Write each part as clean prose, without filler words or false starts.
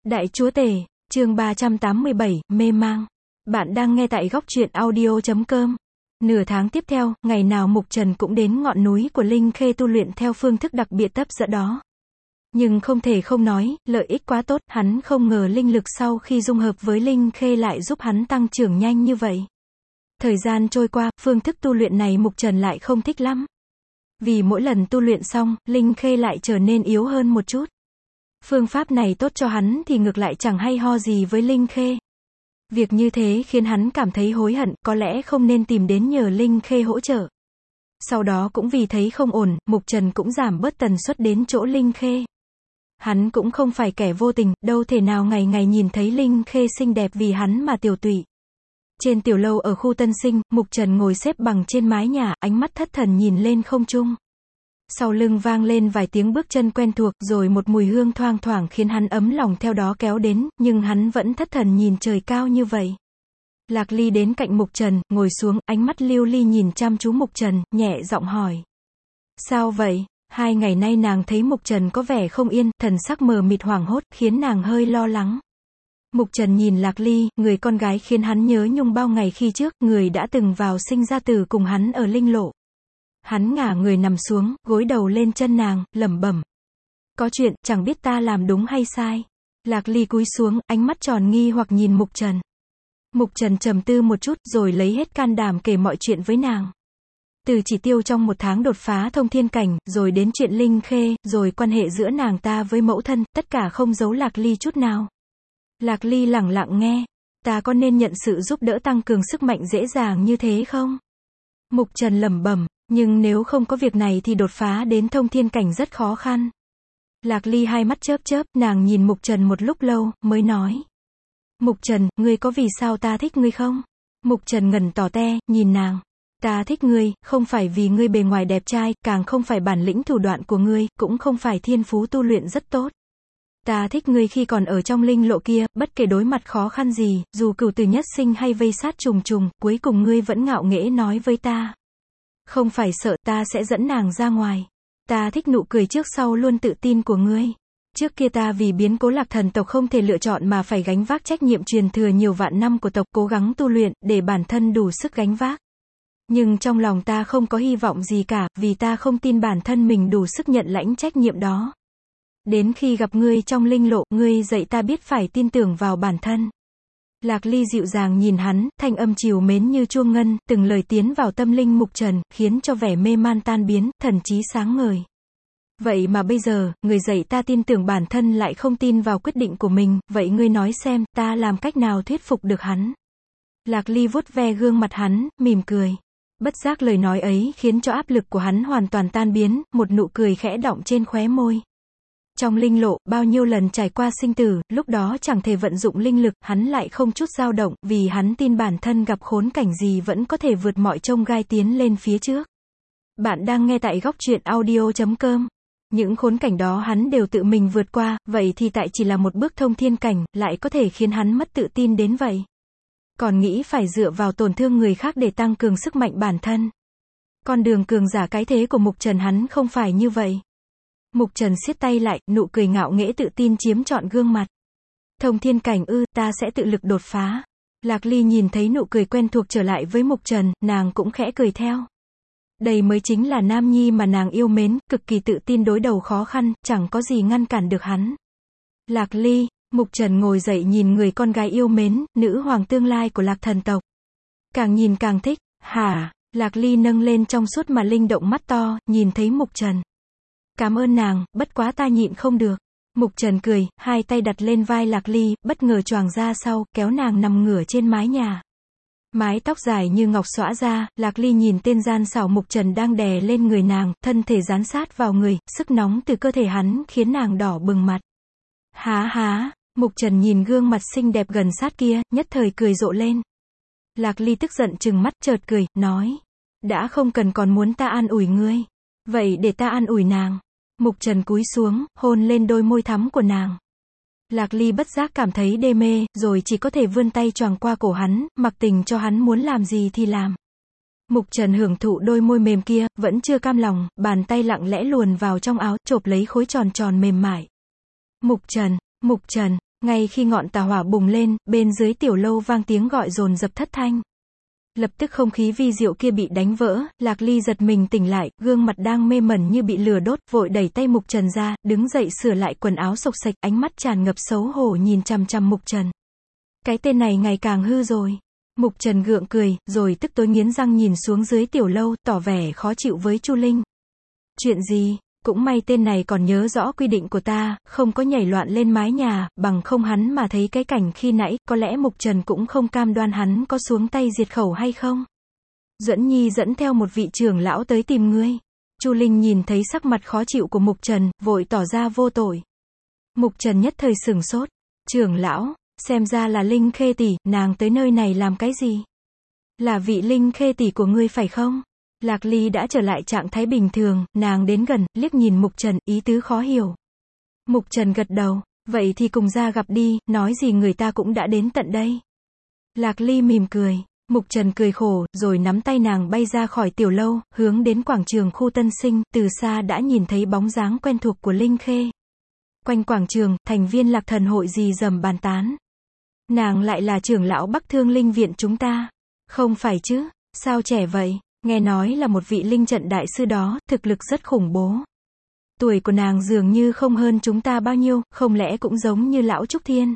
Đại Chúa Tể, chương 387, mê mang. Bạn đang nghe tại góc truyện audio.com. Nửa tháng tiếp theo, ngày nào Mục Trần cũng đến ngọn núi của Linh Khê tu luyện theo phương thức đặc biệt hấp dẫn đó. Nhưng không thể không nói, lợi ích quá tốt, hắn không ngờ linh lực sau khi dung hợp với Linh Khê lại giúp hắn tăng trưởng nhanh như vậy. Thời gian trôi qua, phương thức tu luyện này Mục Trần lại không thích lắm. Vì mỗi lần tu luyện xong, Linh Khê lại trở nên yếu hơn một chút. Phương pháp này tốt cho hắn thì ngược lại chẳng hay ho gì với Linh Khê. Việc như thế khiến hắn cảm thấy hối hận, có lẽ không nên tìm đến nhờ Linh Khê hỗ trợ. Sau đó cũng vì thấy không ổn, Mục Trần cũng giảm bớt tần suất đến chỗ Linh Khê. Hắn cũng không phải kẻ vô tình, đâu thể nào ngày ngày nhìn thấy Linh Khê xinh đẹp vì hắn mà tiểu tụy. Trên tiểu lâu ở khu Tân Sinh, Mục Trần ngồi xếp bằng trên mái nhà, ánh mắt thất thần nhìn lên không trung. Sau lưng vang lên vài tiếng bước chân quen thuộc, rồi một mùi hương thoang thoảng khiến hắn ấm lòng theo đó kéo đến, nhưng hắn vẫn thất thần nhìn trời cao như vậy. Lạc Ly đến cạnh Mục Trần, ngồi xuống, ánh mắt lưu ly nhìn chăm chú Mục Trần, nhẹ giọng hỏi. Sao vậy? 2 ngày nay nàng thấy Mục Trần có vẻ không yên, thần sắc mờ mịt hoảng hốt, khiến nàng hơi lo lắng. Mục Trần nhìn Lạc Ly, người con gái khiến hắn nhớ nhung bao ngày khi trước, người đã từng vào sinh ra tử cùng hắn ở linh lộ. Hắn ngả người nằm xuống, gối đầu lên chân nàng, lẩm bẩm. Có chuyện, chẳng biết ta làm đúng hay sai. Lạc Ly cúi xuống, ánh mắt tròn nghi hoặc nhìn Mục Trần. Mục Trần trầm tư một chút, rồi lấy hết can đảm kể mọi chuyện với nàng. Từ chỉ tiêu trong 1 tháng đột phá thông thiên cảnh, rồi đến chuyện Linh Khê, rồi quan hệ giữa nàng ta với mẫu thân, tất cả không giấu Lạc Ly chút nào. Lạc Ly lẳng lặng nghe. Ta có nên nhận sự giúp đỡ tăng cường sức mạnh dễ dàng như thế không? Mục Trần lẩm bẩm. Nhưng nếu không có việc này thì đột phá đến thông thiên cảnh rất khó khăn. Lạc Ly hai mắt chớp chớp, nàng nhìn Mục Trần một lúc lâu, mới nói. Mục Trần, ngươi có vì sao ta thích ngươi không? Mục Trần ngẩn tỏ te, nhìn nàng. Ta thích ngươi, không phải vì ngươi bề ngoài đẹp trai, càng không phải bản lĩnh thủ đoạn của ngươi, cũng không phải thiên phú tu luyện rất tốt. Ta thích ngươi khi còn ở trong linh lộ kia, bất kể đối mặt khó khăn gì, dù cửu tử nhất sinh hay vây sát trùng trùng, cuối cùng ngươi vẫn ngạo nghễ nói với ta. Không phải sợ, ta sẽ dẫn nàng ra ngoài. Ta thích nụ cười trước sau luôn tự tin của ngươi. Trước kia ta vì biến cố Lạc Thần tộc không thể lựa chọn mà phải gánh vác trách nhiệm truyền thừa nhiều vạn năm của tộc, cố gắng tu luyện, để bản thân đủ sức gánh vác. Nhưng trong lòng ta không có hy vọng gì cả, vì ta không tin bản thân mình đủ sức nhận lãnh trách nhiệm đó. Đến khi gặp ngươi trong linh lộ, ngươi dạy ta biết phải tin tưởng vào bản thân. Lạc Ly dịu dàng nhìn hắn, thanh âm trìu mến như chuông ngân, từng lời tiến vào tâm linh Mục Trần, khiến cho vẻ mê man tan biến, thần trí sáng ngời. Vậy mà bây giờ, người dạy ta tin tưởng bản thân lại không tin vào quyết định của mình, vậy ngươi nói xem, ta làm cách nào thuyết phục được hắn? Lạc Ly vuốt ve gương mặt hắn, mỉm cười. Bất giác lời nói ấy khiến cho áp lực của hắn hoàn toàn tan biến, một nụ cười khẽ đọng trên khóe môi. Trong linh lộ, bao nhiêu lần trải qua sinh tử, lúc đó chẳng thể vận dụng linh lực, hắn lại không chút dao động, vì hắn tin bản thân gặp khốn cảnh gì vẫn có thể vượt mọi chông gai tiến lên phía trước. Bạn đang nghe tại góc truyện audio.com. Những khốn cảnh đó hắn đều tự mình vượt qua, vậy thì tại chỉ là một bước thông thiên cảnh, lại có thể khiến hắn mất tự tin đến vậy. Còn nghĩ phải dựa vào tổn thương người khác để tăng cường sức mạnh bản thân. Con đường cường giả cái thế của Mục Trần hắn không phải như vậy. Mục Trần siết tay lại, nụ cười ngạo nghễ tự tin chiếm trọn gương mặt. Thông thiên cảnh ư, ta sẽ tự lực đột phá. Lạc Ly nhìn thấy nụ cười quen thuộc trở lại với Mục Trần, nàng cũng khẽ cười theo. Đây mới chính là nam nhi mà nàng yêu mến, cực kỳ tự tin đối đầu khó khăn, chẳng có gì ngăn cản được hắn. Lạc Ly, Mục Trần ngồi dậy nhìn người con gái yêu mến, nữ hoàng tương lai của Lạc Thần tộc. Càng nhìn càng thích, hả? Lạc Ly nâng lên trong suốt mà linh động mắt to, nhìn thấy Mục Trần. Cảm ơn nàng, bất quá ta nhịn không được. Mục Trần cười, hai tay đặt lên vai Lạc Ly, bất ngờ choàng ra sau, kéo nàng nằm ngửa trên mái nhà. Mái tóc dài như ngọc xõa ra, Lạc Ly nhìn tên gian xảo Mục Trần đang đè lên người nàng, thân thể dán sát vào người, sức nóng từ cơ thể hắn khiến nàng đỏ bừng mặt. Há, Mục Trần nhìn gương mặt xinh đẹp gần sát kia, nhất thời cười rộ lên. Lạc Ly tức giận trừng mắt chợt cười, nói. Đã không cần còn muốn ta an ủi ngươi. Vậy để ta an ủi nàng. Mục Trần cúi xuống, hôn lên đôi môi thắm của nàng. Lạc Ly bất giác cảm thấy đê mê, rồi chỉ có thể vươn tay choàng qua cổ hắn, mặc tình cho hắn muốn làm gì thì làm. Mục Trần hưởng thụ đôi môi mềm kia, vẫn chưa cam lòng, bàn tay lặng lẽ luồn vào trong áo, chộp lấy khối tròn tròn mềm mại. Mục Trần, Ngay khi ngọn tà hỏa bùng lên, bên dưới tiểu lâu vang tiếng gọi dồn dập thất thanh. Lập tức không khí vi diệu kia bị đánh vỡ, Lạc Ly giật mình tỉnh lại, gương mặt đang mê mẩn như bị lửa đốt, vội đẩy tay Mục Trần ra, đứng dậy sửa lại quần áo xộc xệch, ánh mắt tràn ngập xấu hổ nhìn chằm chằm Mục Trần. Cái tên này ngày càng hư rồi. Mục Trần gượng cười, rồi tức tối nghiến răng nhìn xuống dưới tiểu lâu, tỏ vẻ khó chịu với Chu Linh. Chuyện gì? Cũng may tên này còn nhớ rõ quy định của ta, không có nhảy loạn lên mái nhà, bằng không hắn mà thấy cái cảnh khi nãy, có lẽ Mục Trần cũng không cam đoan hắn có xuống tay diệt khẩu hay không. Duẫn Nhi dẫn theo một vị trưởng lão tới tìm ngươi. Chu Linh nhìn thấy sắc mặt khó chịu của Mục Trần, vội tỏ ra vô tội. Mục Trần nhất thời sửng sốt. Trưởng lão, xem ra là Linh Khê tỷ, nàng tới nơi này làm cái gì? Là vị Linh Khê tỷ của ngươi phải không? Lạc Ly đã trở lại trạng thái bình thường, nàng đến gần, liếc nhìn Mục Trần, ý tứ khó hiểu. Mục Trần gật đầu, vậy thì cùng ra gặp đi, nói gì người ta cũng đã đến tận đây. Lạc Ly mỉm cười, Mục Trần cười khổ, rồi nắm tay nàng bay ra khỏi tiểu lâu, hướng đến quảng trường khu Tân Sinh, từ xa đã nhìn thấy bóng dáng quen thuộc của Linh Khê. Quanh quảng trường, thành viên Lạc Thần hội rì rầm bàn tán. Nàng lại là trưởng lão Bắc Thương Linh viện chúng ta. Không phải chứ, sao trẻ vậy? Nghe nói là một vị linh trận đại sư đó, thực lực rất khủng bố. Tuổi của nàng dường như không hơn chúng ta bao nhiêu, không lẽ cũng giống như lão Trúc Thiên?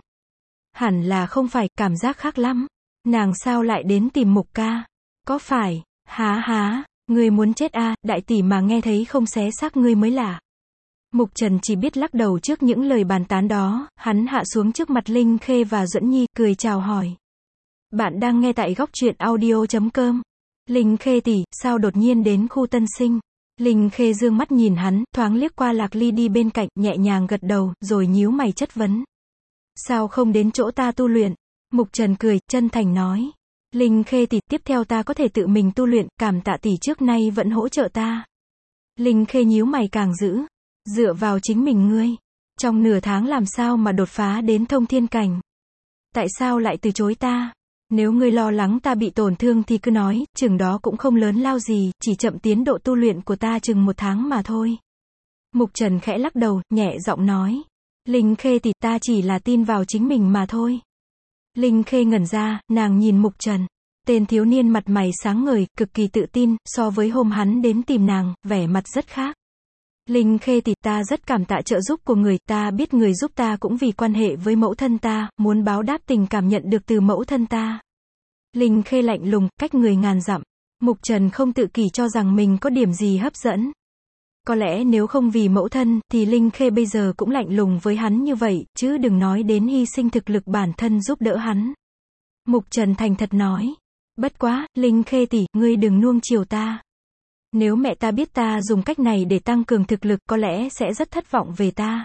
Hẳn là không phải, cảm giác khác lắm. Nàng sao lại đến tìm Mục ca? Có phải, há, ngươi muốn chết à, đại tỷ mà nghe thấy không xé xác ngươi mới lạ. Mục Trần chỉ biết lắc đầu trước những lời bàn tán đó, hắn hạ xuống trước mặt Linh Khê và Duẫn Nhi, cười chào hỏi. Bạn đang nghe tại góc truyện audio.com. Linh Khê tỷ, sao đột nhiên đến khu Tân Sinh? Linh Khê dương mắt nhìn hắn, thoáng liếc qua Lạc Ly đi bên cạnh, nhẹ nhàng gật đầu, rồi nhíu mày chất vấn. Sao không đến chỗ ta tu luyện? Mục Trần cười, chân thành nói. Linh Khê tỷ, tiếp theo ta có thể tự mình tu luyện, cảm tạ tỷ trước nay vẫn hỗ trợ ta. Linh Khê nhíu mày càng dữ. Dựa vào chính mình ngươi. Trong nửa tháng làm sao mà đột phá đến thông thiên cảnh? Tại sao lại từ chối ta? Nếu ngươi lo lắng ta bị tổn thương thì cứ nói, chừng đó cũng không lớn lao gì, chỉ chậm tiến độ tu luyện của ta chừng 1 tháng mà thôi. Mục Trần khẽ lắc đầu, nhẹ giọng nói. Linh Khê tỷ, ta chỉ là tin vào chính mình mà thôi. Linh Khê ngẩn ra, nàng nhìn Mục Trần. Tên thiếu niên mặt mày sáng ngời, cực kỳ tự tin, so với hôm hắn đến tìm nàng, vẻ mặt rất khác. Linh Khê tỷ, ta rất cảm tạ trợ giúp của người, ta biết người giúp ta cũng vì quan hệ với mẫu thân ta, muốn báo đáp tình cảm nhận được từ mẫu thân ta. Linh Khê lạnh lùng, cách người ngàn dặm. Mục Trần không tự kỷ cho rằng mình có điểm gì hấp dẫn. Có lẽ nếu không vì mẫu thân, thì Linh Khê bây giờ cũng lạnh lùng với hắn như vậy, chứ đừng nói đến hy sinh thực lực bản thân giúp đỡ hắn. Mục Trần thành thật nói. Bất quá, Linh Khê tỷ, ngươi đừng nuông chiều ta. Nếu mẹ ta biết ta dùng cách này để tăng cường thực lực, có lẽ sẽ rất thất vọng về ta.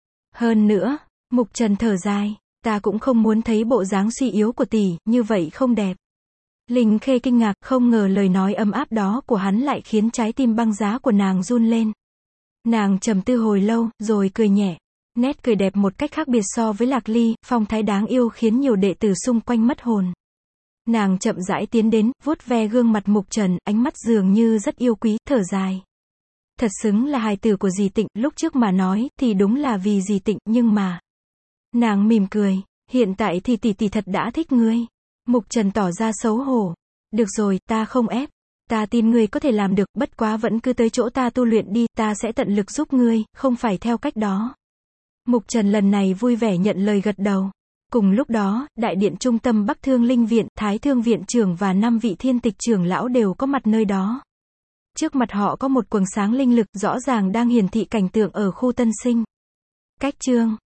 Hơn nữa, Mục Trần thở dài, ta cũng không muốn thấy bộ dáng suy yếu của tỷ, như vậy không đẹp. Linh Khê kinh ngạc, không ngờ lời nói ấm áp đó của hắn lại khiến trái tim băng giá của nàng run lên. Nàng trầm tư hồi lâu, rồi cười nhẹ. Nét cười đẹp một cách khác biệt so với Lạc Ly, phong thái đáng yêu khiến nhiều đệ tử xung quanh mất hồn. Nàng chậm rãi tiến đến, vuốt ve gương mặt Mục Trần, ánh mắt dường như rất yêu quý, thở dài. Thật xứng là hài tử của dì Tịnh, lúc trước mà nói, thì đúng là vì dì Tịnh, nhưng mà... Nàng mỉm cười, hiện tại thì tỷ thật đã thích ngươi. Mục Trần tỏ ra xấu hổ. Được rồi, ta không ép. Ta tin ngươi có thể làm được, bất quá vẫn cứ tới chỗ ta tu luyện đi, ta sẽ tận lực giúp ngươi, không phải theo cách đó. Mục Trần lần này vui vẻ nhận lời gật đầu. Cùng lúc đó, đại điện trung tâm Bắc Thương Linh viện, Thái Thương viện trưởng và 5 vị thiên tịch trưởng lão đều có mặt nơi đó. Trước mặt họ có một quầng sáng linh lực rõ ràng đang hiển thị cảnh tượng ở khu Tân Sinh. Cách chương